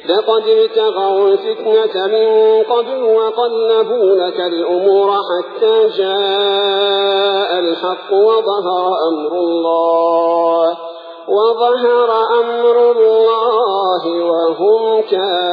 لقد ابتغوا الفتنة من قبل وقلبوا لك الأمور حتى جاء الحق وظهر أمر الله وهم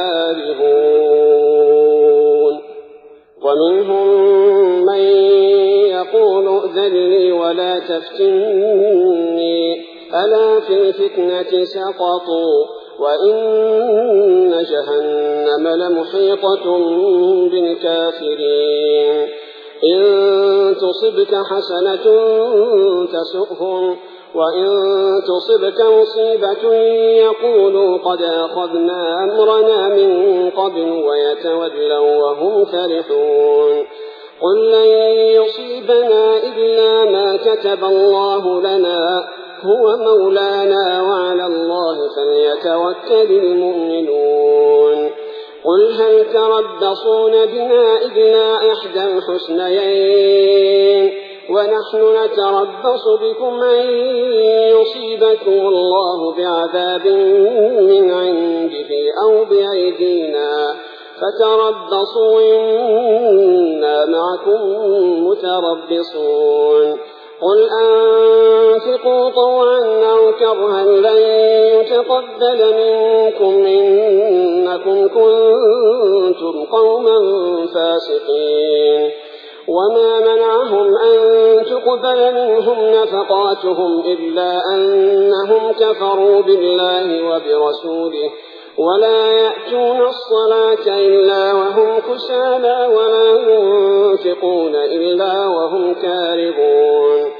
كارهون. ومنهم من يقول ائذن لي ولا تفتني ألا في الفتنة سقطوا وإن جهنم لمحيطة بالكافرين. إن تصبك حسنة تسؤهم وإن تصبك مصيبة يقولوا قد أخذنا أمرنا من قبل ويتولوا وهم فرحون. قل لن يصيبنا إلا ما كتب الله لنا هو مولانا وعلى الله فليتوكل المؤمنون. قل هل تربصون بنا إلا إحدى الحسنيين ونحن نتربص بكم أن يصيبكم الله بعذاب من عنده أو بأيدينا فتربصوا إنا معكم متربصون. قل أنفقوا طوعا أو كرها لن يتقبل منكم إنكم كنتم قوما فاسقين. وما منعهم أن تقبل منهم نفقاتهم إلا أنهم كفروا بالله وبرسوله ولا يأتون الصلاة إلا وهم كسالى ولا ينفقون إلا وهم كارهون.